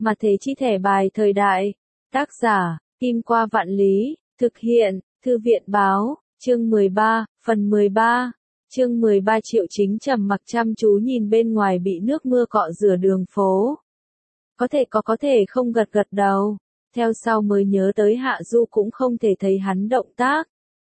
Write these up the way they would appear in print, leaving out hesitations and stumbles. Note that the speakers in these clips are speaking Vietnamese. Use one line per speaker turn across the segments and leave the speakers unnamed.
Mà thế chi thẻ bài thời đại. Tác giả, Kim Qua Vạn Lý, thực hiện, Thư viện Báo, chương 13, phần 13. Chương 13 Triệu Chính trầm mặc chăm chú nhìn bên ngoài bị nước mưa cọ rửa đường phố. Có thể không gật gật đầu. Theo sau mới nhớ tới Hạ Du cũng không thể thấy hắn động tác.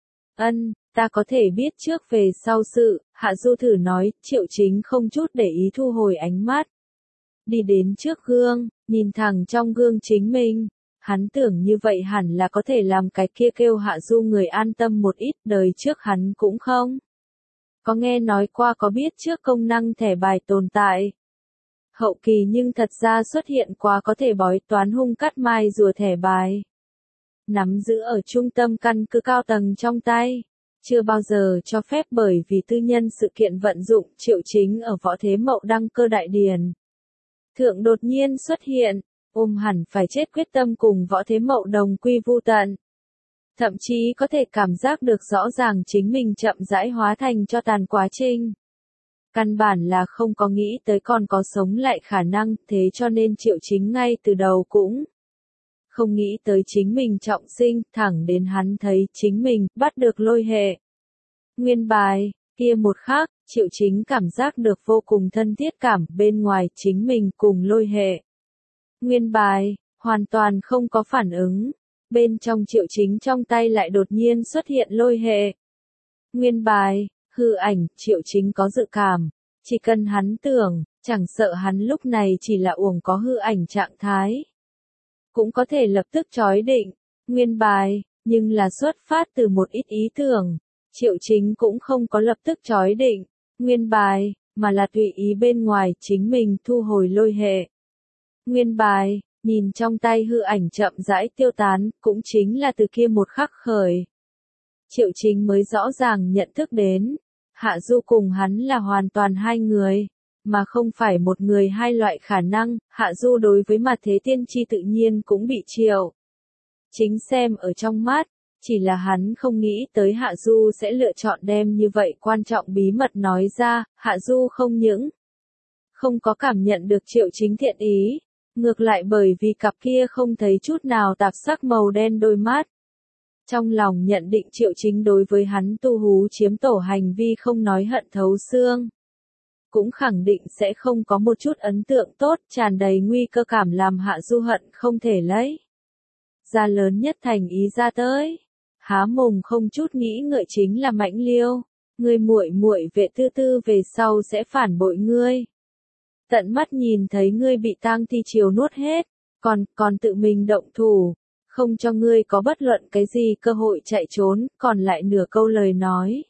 Ta có thể biết trước về sau sự, Hạ Du thử nói, Triệu Chính không chút để ý thu hồi ánh mắt. Đi đến trước gương, nhìn thẳng trong gương chính mình. Hắn tưởng như vậy hẳn là có thể làm cái kia kêu Hạ Du người an tâm một ít, đời trước hắn cũng không. Có nghe nói qua có biết trước công năng thẻ bài tồn tại. Hậu kỳ nhưng thật ra xuất hiện qua có thể bói toán hung cắt mai rùa thẻ bài. Nắm giữ ở trung tâm căn cứ cao tầng trong tay. Chưa bao giờ cho phép bởi vì tư nhân sự kiện vận dụng. Triệu Chính ở Võ Thế Mậu đăng cơ đại điển. Thượng đột nhiên xuất hiện, hẳn phải chết quyết tâm cùng Võ Thế Mậu đồng quy vu tận. Thậm chí có thể cảm giác được rõ ràng chính mình chậm rãi hóa thành cho tàn quá trình. Căn bản là không có nghĩ tới còn có sống lại khả năng, thế cho nên Triệu Chính ngay từ đầu cũng không nghĩ tới chính mình trọng sinh, thẳng đến hắn thấy chính mình bắt được lôi hệ. Nguyên bài, kia một khắc, Triệu Chính cảm giác được vô cùng thân thiết cảm bên ngoài chính mình cùng lôi hệ. Nguyên bài, hoàn toàn không có phản ứng. Bên trong Triệu Chính trong tay lại đột nhiên xuất hiện lôi hệ. Nguyên bài, hư ảnh, Triệu Chính có dự cảm. Chỉ cần hắn tưởng, chẳng sợ hắn lúc này chỉ là uổng có hư ảnh trạng thái. Cũng có thể lập tức chói định. Nguyên bài, nhưng là xuất phát từ một ít ý tưởng. Triệu Chính cũng không có lập tức chói định. Nguyên bài, mà là tùy ý bên ngoài chính mình thu hồi lôi hệ. Nguyên bài, nhìn trong tay hư ảnh chậm rãi tiêu tán, cũng chính là từ kia một khắc khởi. Triệu Chính mới rõ ràng nhận thức đến, Hạ Du cùng hắn là hoàn toàn hai người, mà không phải một người hai loại khả năng. Hạ Du đối với mặt thế tiên tri tự nhiên cũng bị Triệu Chính xem ở trong mắt, chỉ là hắn không nghĩ tới Hạ Du sẽ lựa chọn đem như vậy quan trọng bí mật nói ra. Hạ Du không những không có cảm nhận được Triệu Chính thiện ý, ngược lại bởi vì cặp kia không thấy chút nào tạp sắc màu đen đôi mắt. Trong lòng nhận định Triệu Chính đối với hắn tu hú chiếm tổ hành vi không nói hận thấu xương. Cũng khẳng định sẽ không có một chút ấn tượng tốt, tràn đầy nguy cơ cảm làm Hạ Du hận không thể lấy ra lớn nhất thành ý ra tới. Há mồm không chút nghĩ ngợi chính là Mãnh Liêu, ngươi muội muội Vệ Tư Tư về sau sẽ phản bội ngươi. Tận mắt nhìn thấy ngươi bị tang thi triều nuốt hết, còn tự mình động thủ, không cho ngươi có bất luận cái gì cơ hội chạy trốn, còn lại nửa câu lời nói.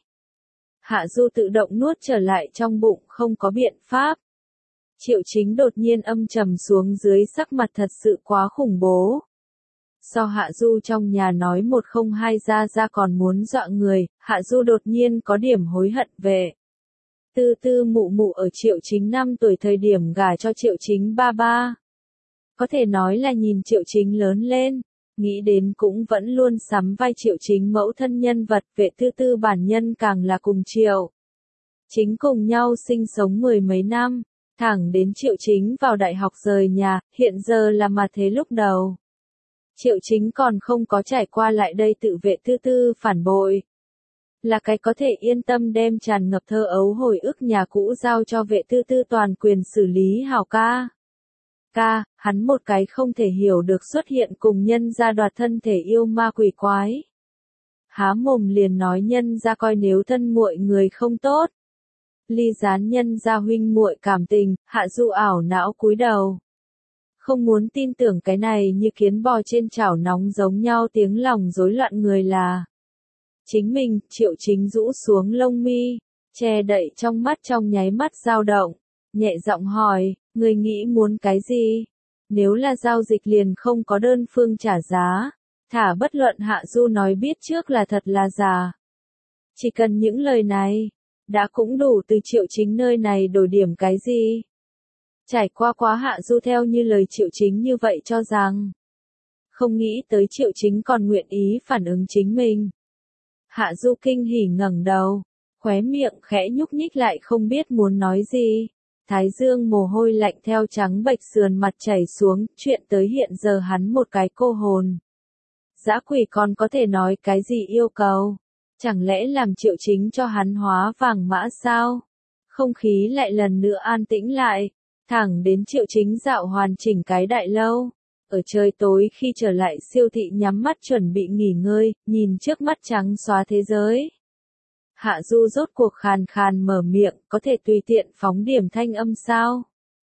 Hạ Du tự động nuốt trở lại trong bụng, không có biện pháp. Triệu Chính đột nhiên âm trầm xuống dưới, sắc mặt thật sự quá khủng bố. So Hạ Du trong nhà nói 102 ra còn muốn dọa người, Hạ Du đột nhiên có điểm hối hận về. Tư Tư mụ mụ ở Triệu Chính 5 tuổi thời điểm gả cho Triệu Chính ba ba. Có thể nói là nhìn Triệu Chính lớn lên, nghĩ đến cũng vẫn luôn sắm vai Triệu Chính mẫu thân nhân vật. Vệ Tư Tư bản nhân càng là cùng Triệu Chính cùng nhau sinh sống mười mấy năm, thẳng đến Triệu Chính vào đại học rời nhà, hiện giờ là mà thế lúc đầu. Triệu Chính còn không có trải qua lại đây tự Vệ Tư Tư phản bội. Là cái có thể yên tâm đem tràn ngập thơ ấu hồi ức nhà cũ giao cho Vệ Tư Tư toàn quyền xử lý hảo ca. Hắn một cái không thể hiểu được xuất hiện cùng nhân gia đoạt thân thể yêu ma quỷ quái. Há mồm liền nói nhân gia coi nếu thân muội người không tốt. Ly gián nhân gia huynh muội cảm tình, Hạ Du ảo não cúi đầu. Không muốn tin tưởng cái này như kiến bò trên chảo nóng giống nhau tiếng lòng rối loạn người là chính mình. Triệu Chính rũ xuống lông mi, che đậy trong mắt trong nháy mắt dao động, nhẹ giọng hỏi, người nghĩ muốn cái gì? Nếu là giao dịch liền không có đơn phương trả giá, thả bất luận Hạ Du nói biết trước là thật là giả. Chỉ cần những lời này, đã cũng đủ từ Triệu Chính nơi này đổi điểm cái gì. Trải qua quá Hạ Du theo như lời Triệu Chính như vậy cho rằng, không nghĩ tới Triệu Chính còn nguyện ý phản ứng chính mình. Hạ Du kinh hỉ ngẩng đầu, khóe miệng khẽ nhúc nhích lại không biết muốn nói gì. thái dương mồ hôi lạnh theo trắng bệch sườn mặt chảy xuống, chuyện tới hiện giờ hắn một cái cô hồn. Dã quỷ còn có thể nói cái gì yêu cầu? Chẳng lẽ làm Triệu Chính cho hắn hóa vàng mã sao? Không khí lại lần nữa an tĩnh lại, thẳng đến Triệu Chính dạo hoàn chỉnh cái đại lâu. Ở trời tối khi trở lại siêu thị nhắm mắt chuẩn bị nghỉ ngơi, nhìn trước mắt trắng xóa thế giới. Hạ Du rốt cuộc khàn khàn mở miệng, có thể tùy tiện phóng điểm thanh âm sao?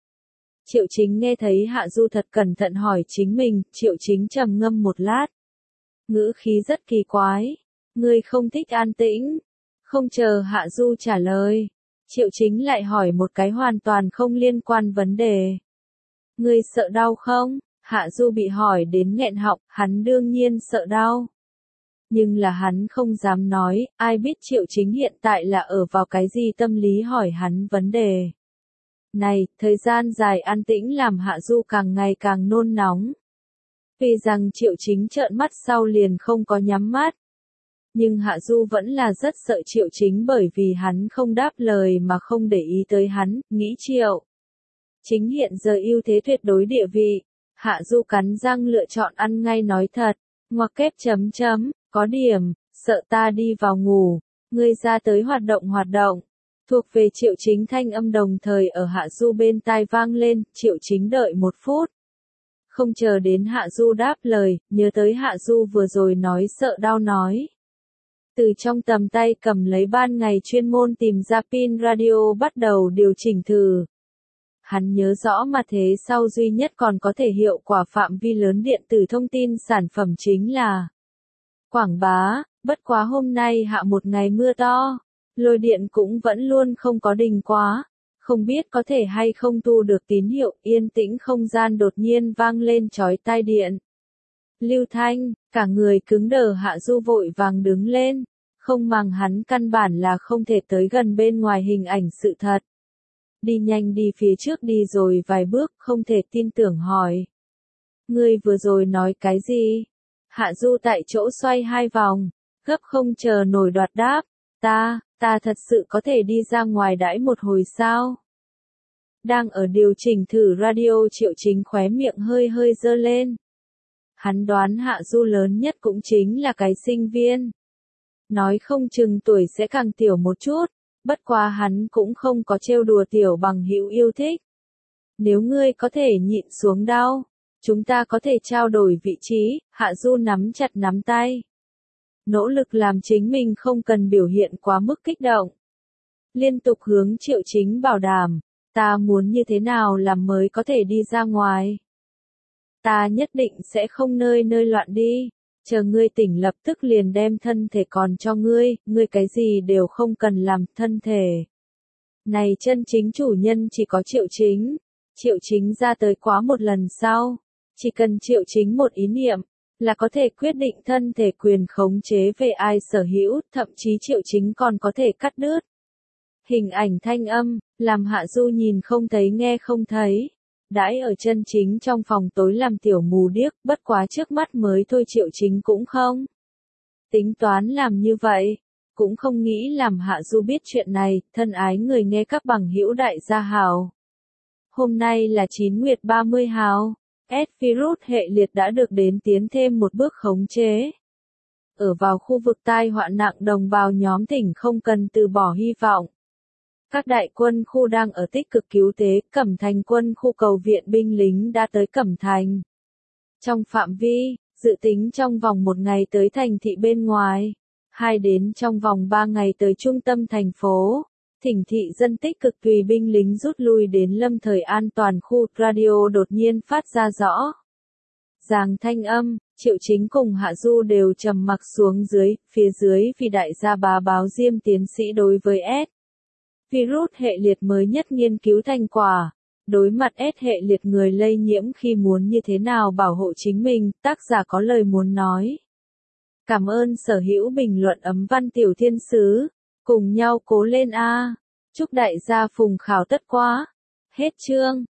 Triệu Chính nghe thấy Hạ Du thật cẩn thận hỏi chính mình, Triệu Chính trầm ngâm một lát. Ngữ khí rất kỳ quái. Ngươi không thích an tĩnh. Không chờ Hạ Du trả lời. Triệu Chính lại hỏi một cái hoàn toàn không liên quan vấn đề. Ngươi sợ đau không? Hạ Du bị hỏi đến nghẹn họng, hắn đương nhiên sợ đau. Nhưng là hắn không dám nói, ai biết Triệu Chính hiện tại là ở vào cái gì tâm lý hỏi hắn vấn đề. Này, thời gian dài an tĩnh làm Hạ Du càng ngày càng nôn nóng. Vì rằng Triệu Chính trợn mắt sau liền không có nhắm mắt. Nhưng Hạ Du vẫn là rất sợ Triệu Chính bởi vì hắn không đáp lời mà không để ý tới hắn, nghĩ Triệu Chính hiện giờ ưu thế tuyệt đối địa vị. Hạ Du cắn răng lựa chọn ăn ngay nói thật, ngoặc kép chấm chấm, có điểm, sợ ta đi vào ngủ, ngươi ra tới hoạt động. Thuộc về Triệu Chính thanh âm đồng thời ở Hạ Du bên tai vang lên, Triệu Chính đợi 1 phút. Không chờ đến Hạ Du đáp lời, nhớ tới Hạ Du vừa rồi nói sợ đau nói. Từ trong tầm tay cầm lấy ban ngày chuyên môn tìm ra pin radio bắt đầu điều chỉnh thử. Hắn nhớ rõ mà thế sau duy nhất còn có thể hiệu quả phạm vi lớn điện tử thông tin sản phẩm chính là quảng bá, bất quá hôm nay hạ một ngày mưa to, lôi điện cũng vẫn luôn không có đình quá, không biết có thể hay không thu được tín hiệu, yên tĩnh không gian đột nhiên vang lên chói tai điện. Lưu Thanh, cả người cứng đờ Hạ Du vội vàng đứng lên, không màng hắn căn bản là không thể tới gần bên ngoài hình ảnh sự thật. Đi nhanh đi phía trước đi rồi vài bước, không thể tin tưởng hỏi. Ngươi vừa rồi nói cái gì? Hạ Du tại chỗ xoay 2 vòng, gấp không chờ nổi đoạt đáp. Ta thật sự có thể đi ra ngoài đãi một hồi sao? Đang ở điều chỉnh thử radio Triệu Chính khóe miệng hơi giơ lên. Hắn đoán Hạ Du lớn nhất cũng chính là cái sinh viên. Nói không chừng tuổi sẽ càng tiểu một chút, bất quá hắn cũng không có trêu đùa tiểu bằng hữu yêu thích. Nếu ngươi có thể nhịn xuống đau, chúng ta có thể trao đổi vị trí, Hạ Du nắm chặt nắm tay. Nỗ lực làm chính mình không cần biểu hiện quá mức kích động. Liên tục hướng Triệu Chính bảo đảm, ta muốn như thế nào làm mới có thể đi ra ngoài. Ta nhất định sẽ không nơi loạn đi, chờ ngươi tỉnh lập tức liền đem thân thể còn cho ngươi cái gì đều không cần làm, thân thể. Này chân chính chủ nhân chỉ có Triệu Chính. Triệu Chính ra tới quá một lần sau, chỉ cần Triệu Chính một ý niệm, là có thể quyết định thân thể quyền khống chế về ai sở hữu, thậm chí Triệu Chính còn có thể cắt đứt. Hình ảnh thanh âm, làm Hạ Du nhìn không thấy nghe không thấy. Đãi ở chân chính trong phòng tối làm tiểu mù điếc, bất quá trước mắt mới thôi Triệu Chính cũng không tính toán làm như vậy, cũng không nghĩ làm Hạ Du biết chuyện này, thân ái người nghe các bằng hữu đại gia hào. Hôm nay là 9 nguyệt 30 hào, S-virus hệ liệt đã được đến tiến thêm một bước khống chế. Ở vào khu vực tai họa nặng đồng bào nhóm tỉnh không cần từ bỏ hy vọng. Các đại quân khu đang ở tích cực cứu tế, Cẩm Thành quân khu cầu viện binh lính đã tới Cẩm Thành. Trong phạm vi, dự tính trong vòng 1 ngày tới thành thị bên ngoài, 2 đến trong vòng 3 ngày tới trung tâm thành phố. Thỉnh thị dân tích cực tùy binh lính rút lui đến lâm thời an toàn khu, radio đột nhiên phát ra rõ ràng thanh âm, Triệu Chính cùng Hạ Du đều trầm mặc xuống phía dưới vì đại gia báo Diêm tiến sĩ đối với virus hệ liệt mới nhất nghiên cứu thành quả. Đối mặt hệ liệt người lây nhiễm khi muốn như thế nào bảo hộ chính mình, tác giả có lời muốn nói. Cảm ơn sở hữu bình luận ấm văn tiểu thiên sứ. Cùng nhau cố lên a. Chúc đại gia phùng khảo tất quá. Hết chương.